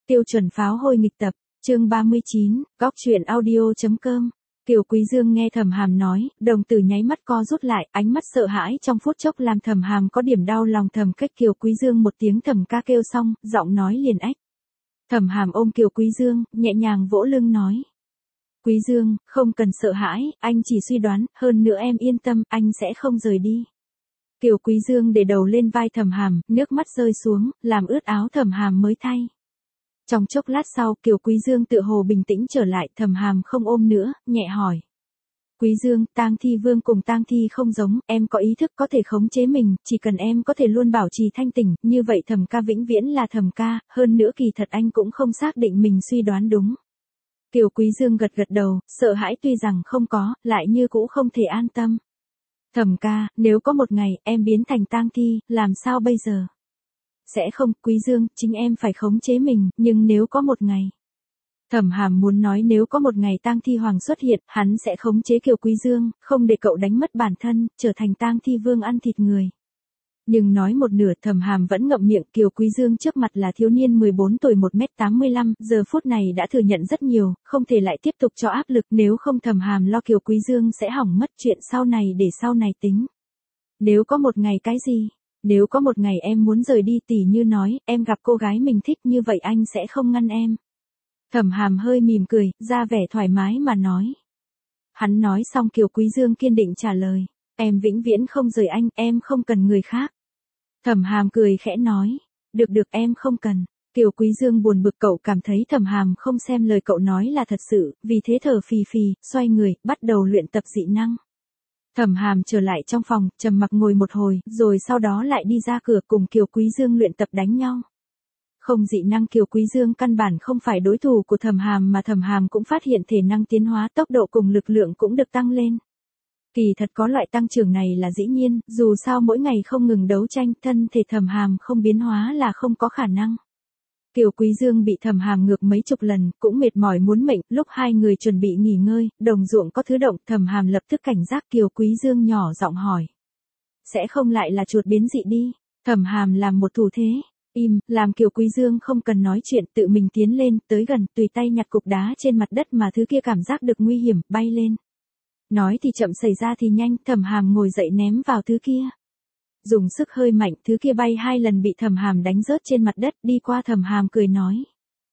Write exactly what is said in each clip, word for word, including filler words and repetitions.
Tiêu chuẩn pháo hôi nghịch tập, chương ba mươi chín, góc truyện audio.com. Kiều Quý Dương nghe Thẩm Hàm nói, đồng tử nháy mắt co rút lại, ánh mắt sợ hãi trong phút chốc làm Thẩm Hàm có điểm đau lòng. Thầm cách Kiều Quý Dương một tiếng thầm ca kêu xong, giọng nói liền ách. Thẩm Hàm ôm Kiều Quý Dương, nhẹ nhàng vỗ lưng nói. Quý Dương, không cần sợ hãi, anh chỉ suy đoán, hơn nữa em yên tâm, anh sẽ không rời đi. Kiều Quý Dương để đầu lên vai Thẩm Hàm, nước mắt rơi xuống, làm ướt áo Thẩm Hàm mới thay. Trong chốc lát sau, Kiều Quý Dương tựa hồ bình tĩnh trở lại, Thẩm Hàm không ôm nữa, nhẹ hỏi. Quý Dương, Tang Thi Vương cùng Tang Thi không giống, em có ý thức có thể khống chế mình, chỉ cần em có thể luôn bảo trì thanh tỉnh, như vậy Thẩm ca vĩnh viễn là Thẩm ca, hơn nữa kỳ thật anh cũng không xác định mình suy đoán đúng. Kiều Quý Dương gật gật đầu, sợ hãi tuy rằng không có, lại như cũ không thể an tâm. Thẩm ca, nếu có một ngày, em biến thành tang thi, làm sao bây giờ? Sẽ không, Quý Dương, chính em phải khống chế mình, nhưng nếu có một ngày. Thẩm Hàm muốn nói nếu có một ngày tang thi hoàng xuất hiện, hắn sẽ khống chế Kiều Quý Dương, không để cậu đánh mất bản thân, trở thành tang thi vương ăn thịt người. Nhưng nói một nửa, Thẩm Hàm vẫn ngậm miệng. Kiều Quý Dương trước mặt là thiếu niên mười bốn tuổi một mét tám mươi lăm, giờ phút này đã thừa nhận rất nhiều, không thể lại tiếp tục cho áp lực, nếu không Thẩm Hàm lo Kiều Quý Dương sẽ hỏng mất, chuyện sau này để sau này tính. Nếu có một ngày cái gì? Nếu có một ngày em muốn rời đi, tỉ như nói, em gặp cô gái mình thích, như vậy anh sẽ không ngăn em. Thẩm Hàm hơi mỉm cười, ra vẻ thoải mái mà nói. Hắn nói xong Kiều Quý Dương kiên định trả lời, em vĩnh viễn không rời anh, em không cần người khác. Thẩm Hàm cười khẽ nói, được được em không cần. Kiều Quý Dương buồn bực, cậu cảm thấy Thẩm Hàm không xem lời cậu nói là thật sự, vì thế thở phì phì, xoay người, bắt đầu luyện tập dị năng. Thẩm Hàm trở lại trong phòng, trầm mặc ngồi một hồi, rồi sau đó lại đi ra cửa cùng Kiều Quý Dương luyện tập đánh nhau. Không dị năng, Kiều Quý Dương căn bản không phải đối thủ của Thẩm Hàm, mà Thẩm Hàm cũng phát hiện thể năng tiến hóa, tốc độ cùng lực lượng cũng được tăng lên. Kỳ thật có loại tăng trưởng này là dĩ nhiên, dù sao mỗi ngày không ngừng đấu tranh, thân thể Thẩm Hàm không biến hóa là không có khả năng. Kiều Quý Dương bị Thẩm Hàm ngược mấy chục lần, cũng mệt mỏi muốn mệnh, lúc hai người chuẩn bị nghỉ ngơi, đồng ruộng có thứ động, Thẩm Hàm lập tức cảnh giác. Kiều Quý Dương nhỏ giọng hỏi. Sẽ không lại là chuột biến dị đi? Thẩm Hàm làm một thủ thế. Im, làm Kiều Quý Dương không cần nói chuyện, tự mình tiến lên, tới gần, tùy tay nhặt cục đá trên mặt đất mà thứ kia cảm giác được nguy hiểm, bay lên. Nói thì chậm xảy ra thì nhanh, Thẩm Hàm ngồi dậy ném vào thứ kia. Dùng sức hơi mạnh, thứ kia bay hai lần bị Thẩm Hàm đánh rớt trên mặt đất, đi qua Thẩm Hàm cười nói.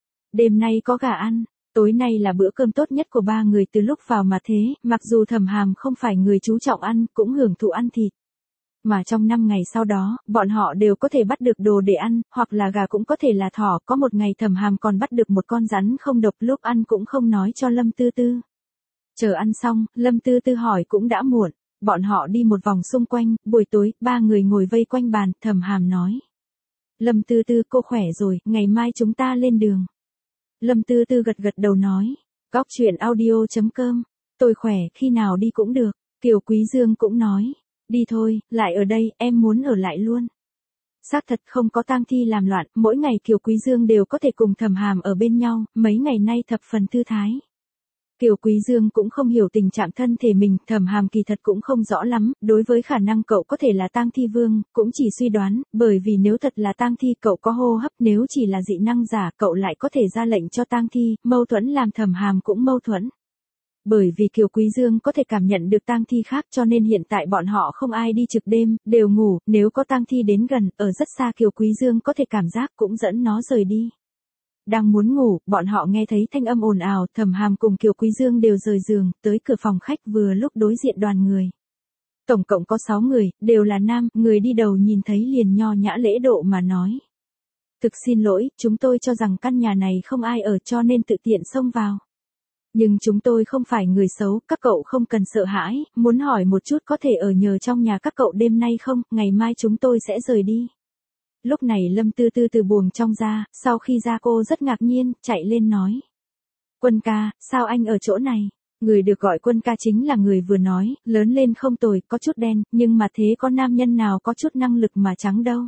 Đêm nay có gà ăn, tối nay là bữa cơm tốt nhất của ba người từ lúc vào mà thế, mặc dù Thẩm Hàm không phải người chú trọng ăn, cũng hưởng thụ ăn thịt. Mà trong năm ngày sau đó, bọn họ đều có thể bắt được đồ để ăn, hoặc là gà cũng có thể là thỏ, có một ngày Thẩm Hàm còn bắt được một con rắn không độc, lúc ăn cũng không nói cho Lâm Tư Tư. Chờ ăn xong, Lâm Tư Tư hỏi cũng đã muộn, bọn họ đi một vòng xung quanh, buổi tối, ba người ngồi vây quanh bàn, Thẩm Hàm nói. Lâm Tư Tư, cô khỏe rồi, ngày mai chúng ta lên đường. Lâm Tư Tư gật gật đầu nói, góc truyện audio.com, tôi khỏe, khi nào đi cũng được. Kiều Quý Dương cũng nói, đi thôi, lại ở đây, em muốn ở lại luôn. Xác thật không có tang thi làm loạn, mỗi ngày Kiều Quý Dương đều có thể cùng Thẩm Hàm ở bên nhau, mấy ngày nay thập phần thư thái. Kiều Quý Dương cũng không hiểu tình trạng thân thể mình, Thẩm Hàm kỳ thật cũng không rõ lắm, đối với khả năng cậu có thể là tang thi vương, cũng chỉ suy đoán, bởi vì nếu thật là tang thi cậu có hô hấp, nếu chỉ là dị năng giả cậu lại có thể ra lệnh cho tang thi, mâu thuẫn làm Thẩm Hàm cũng mâu thuẫn. Bởi vì Kiều Quý Dương có thể cảm nhận được tang thi khác cho nên hiện tại bọn họ không ai đi trực đêm, đều ngủ, nếu có tang thi đến gần, ở rất xa Kiều Quý Dương có thể cảm giác cũng dẫn nó rời đi. Đang muốn ngủ, bọn họ nghe thấy thanh âm ồn ào, Thẩm Hàm cùng Kiều Quý Dương đều rời giường, tới cửa phòng khách vừa lúc đối diện đoàn người. Tổng cộng có sáu người, đều là nam, người đi đầu nhìn thấy liền nho nhã lễ độ mà nói. Thực xin lỗi, chúng tôi cho rằng căn nhà này không ai ở cho nên tự tiện xông vào. Nhưng chúng tôi không phải người xấu, các cậu không cần sợ hãi, muốn hỏi một chút có thể ở nhờ trong nhà các cậu đêm nay không, ngày mai chúng tôi sẽ rời đi. Lúc này Lâm Tư Tư từ buồng trong ra, sau khi ra cô rất ngạc nhiên, chạy lên nói. Quân ca, sao anh ở chỗ này? Người được gọi Quân ca chính là người vừa nói, lớn lên không tồi, có chút đen, nhưng mà thế có nam nhân nào có chút năng lực mà trắng đâu.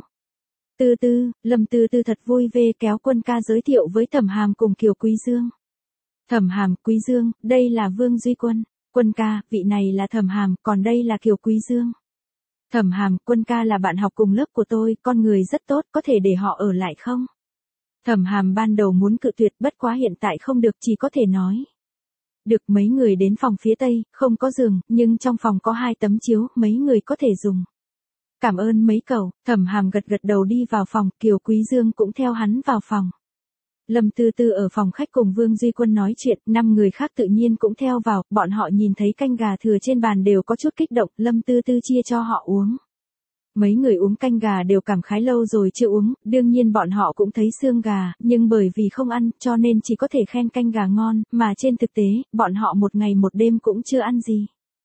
Tư Tư, Lâm Tư Tư thật vui vẻ kéo Quân ca giới thiệu với Thẩm Hàm cùng Kiều Quý Dương. Thẩm Hàm, Quý Dương, đây là Vương Duy Quân. Quân ca, vị này là Thẩm Hàm, còn đây là Kiều Quý Dương. Thẩm Hàm, Quân ca là bạn học cùng lớp của tôi, con người rất tốt, có thể để họ ở lại không? Thẩm Hàm ban đầu muốn cự tuyệt, bất quá hiện tại không được, chỉ có thể nói. Được. Mấy người đến phòng phía tây, không có giường, nhưng trong phòng có hai tấm chiếu, mấy người có thể dùng. Cảm ơn mấy cậu. Thẩm Hàm gật gật đầu đi vào phòng, Kiều Quý Dương cũng theo hắn vào phòng. Lâm Tư Tư ở phòng khách cùng Vương Duy Quân nói chuyện, năm người khác tự nhiên cũng theo vào, bọn họ nhìn thấy canh gà thừa trên bàn đều có chút kích động, Lâm Tư Tư chia cho họ uống. Mấy người uống canh gà đều cảm khái lâu rồi chưa uống, đương nhiên bọn họ cũng thấy xương gà, nhưng bởi vì không ăn, cho nên chỉ có thể khen canh gà ngon, mà trên thực tế, bọn họ một ngày một đêm cũng chưa ăn gì.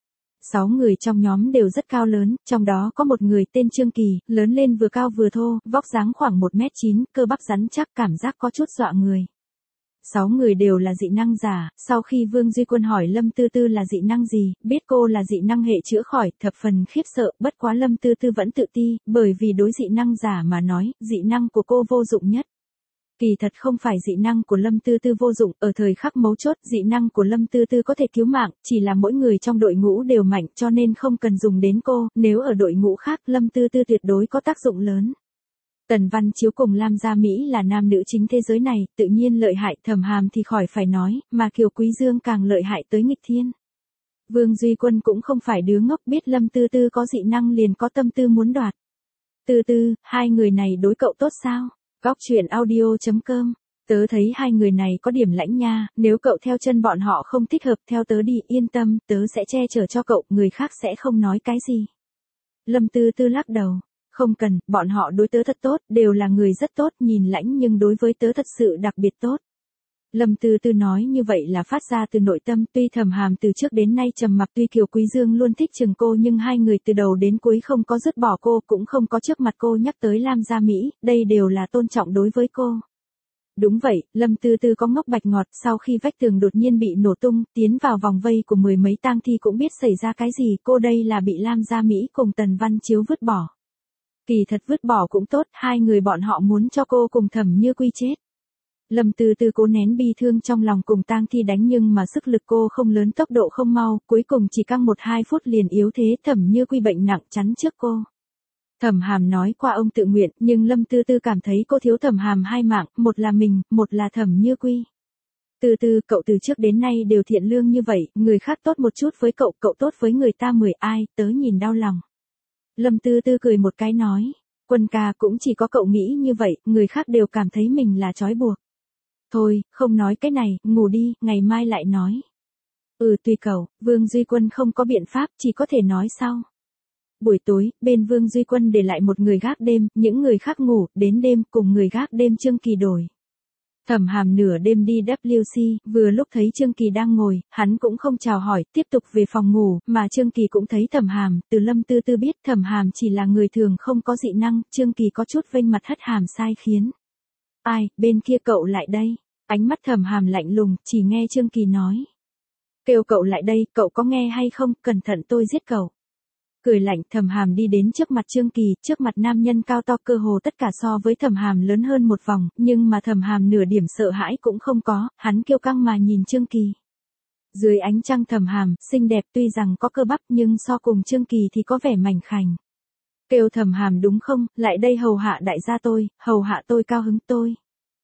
Sáu người trong nhóm đều rất cao lớn, trong đó có một người tên Trương Kỳ, lớn lên vừa cao vừa thô, vóc dáng khoảng một mét chín, cơ bắp rắn chắc, cảm giác có chút dọa người. Sáu người đều là dị năng giả, sau khi Vương Duy Quân hỏi Lâm Tư Tư là dị năng gì, biết cô là dị năng hệ chữa khỏi, thập phần khiếp sợ, bất quá Lâm Tư Tư vẫn tự ti, bởi vì đối dị năng giả mà nói, dị năng của cô vô dụng nhất. Kỳ thật không phải dị năng của Lâm Tư Tư vô dụng, ở thời khắc mấu chốt, dị năng của Lâm Tư Tư có thể cứu mạng, chỉ là mỗi người trong đội ngũ đều mạnh cho nên không cần dùng đến cô, nếu ở đội ngũ khác Lâm Tư Tư tuyệt đối có tác dụng lớn. Tần Văn Chiếu cùng Lam Gia Mỹ là nam nữ chính thế giới này, tự nhiên lợi hại, Thẩm Hàm thì khỏi phải nói, mà Kiều Quý Dương càng lợi hại tới nghịch thiên. Vương Duy Quân cũng không phải đứa ngốc, biết Lâm Tư Tư có dị năng liền có tâm tư muốn đoạt. Tư Tư, hai người này đối cậu tốt sao? Góc truyện audio chấm com. Tớ thấy hai người này có điểm lãnh nha, nếu cậu theo chân bọn họ không thích hợp, theo tớ đi, yên tâm, tớ sẽ che chở cho cậu, người khác sẽ không nói cái gì. Lâm Tư Tư lắc đầu. Không cần, bọn họ đối tớ thật tốt, đều là người rất tốt, nhìn lãnh nhưng đối với tớ thật sự đặc biệt tốt. Lâm Tư Tư nói như vậy là phát ra từ nội tâm, tuy Thẩm Hàm từ trước đến nay trầm mặc, tuy Kiều Quý Dương luôn thích chừng cô nhưng hai người từ đầu đến cuối không có dứt bỏ cô, cũng không có trước mặt cô nhắc tới Lam Gia Mỹ, đây đều là tôn trọng đối với cô. Đúng vậy, Lâm Tư Tư có ngốc bạch ngọt, sau khi vách tường đột nhiên bị nổ tung, tiến vào vòng vây của mười mấy tang thi cũng biết xảy ra cái gì, cô đây là bị Lam Gia Mỹ cùng Tần Văn Chiếu vứt bỏ. Kỳ thật vứt bỏ cũng tốt, hai người bọn họ muốn cho cô cùng Thẩm Như Quy chết. Lâm Tư Tư cố nén bi thương trong lòng cùng tang thi đánh nhưng mà sức lực cô không lớn, tốc độ không mau, cuối cùng chỉ căng một hai phút liền yếu thế, Thẩm Như Quy bệnh nặng chắn trước cô. Thẩm Hàm nói qua ông tự nguyện, nhưng Lâm Tư Tư cảm thấy cô thiếu Thẩm Hàm hai mạng, một là mình, một là Thẩm Như Quy. Tư Tư, cậu từ trước đến nay đều thiện lương như vậy, người khác tốt một chút với cậu, cậu tốt với người ta mười ai, tớ nhìn đau lòng. Lâm Tư Tư cười một cái nói, Quân ca, cũng chỉ có cậu nghĩ như vậy, người khác đều cảm thấy mình là trói buộc. Thôi, không nói cái này, ngủ đi, ngày mai lại nói. Ừ tùy cậu, Vương Duy Quân không có biện pháp, chỉ có thể nói sau. Buổi tối, bên Vương Duy Quân để lại một người gác đêm, những người khác ngủ, đến đêm, cùng người gác đêm Trương Kỳ đổi. Thẩm Hàm nửa đêm đi W C, vừa lúc thấy Trương Kỳ đang ngồi, hắn cũng không chào hỏi, tiếp tục về phòng ngủ, mà Trương Kỳ cũng thấy Thẩm Hàm, từ Lâm Tư Tư biết Thẩm Hàm chỉ là người thường không có dị năng, Trương Kỳ có chút vênh mặt hất hàm sai khiến. Ai, bên kia cậu lại đây, ánh mắt Thẩm Hàm lạnh lùng, chỉ nghe Trương Kỳ nói. Kêu cậu lại đây, cậu có nghe hay không, cẩn thận tôi giết cậu. Cười lạnh, Thẩm Hàm đi đến trước mặt Trương Kỳ, trước mặt nam nhân cao to cơ hồ tất cả so với Thẩm Hàm lớn hơn một vòng, nhưng mà Thẩm Hàm nửa điểm sợ hãi cũng không có, hắn kiêu căng mà nhìn Trương Kỳ. Dưới ánh trăng Thẩm Hàm, xinh đẹp tuy rằng có cơ bắp nhưng so cùng Trương Kỳ thì có vẻ mảnh khảnh. Kêu Thẩm Hàm đúng không, lại đây hầu hạ đại gia tôi, hầu hạ tôi cao hứng tôi.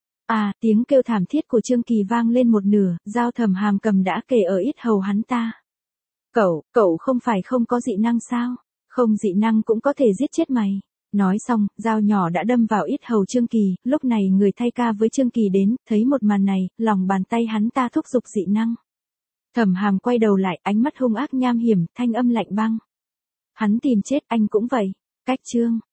À, tiếng kêu thảm thiết của Trương Kỳ vang lên một nửa, dao Thẩm Hàm cầm đã kề ở yết hầu hắn ta. Cậu, cậu không phải không có dị năng sao? Không dị năng cũng có thể giết chết mày. Nói xong, dao nhỏ đã đâm vào yết hầu Trương Kỳ, lúc này người thay ca với Trương Kỳ đến, thấy một màn này, lòng bàn tay hắn ta thúc giục dị năng. Thẩm Hàm quay đầu lại, ánh mắt hung ác nham hiểm, thanh âm lạnh băng. Hắn tìm chết, anh cũng vậy. Cách chương.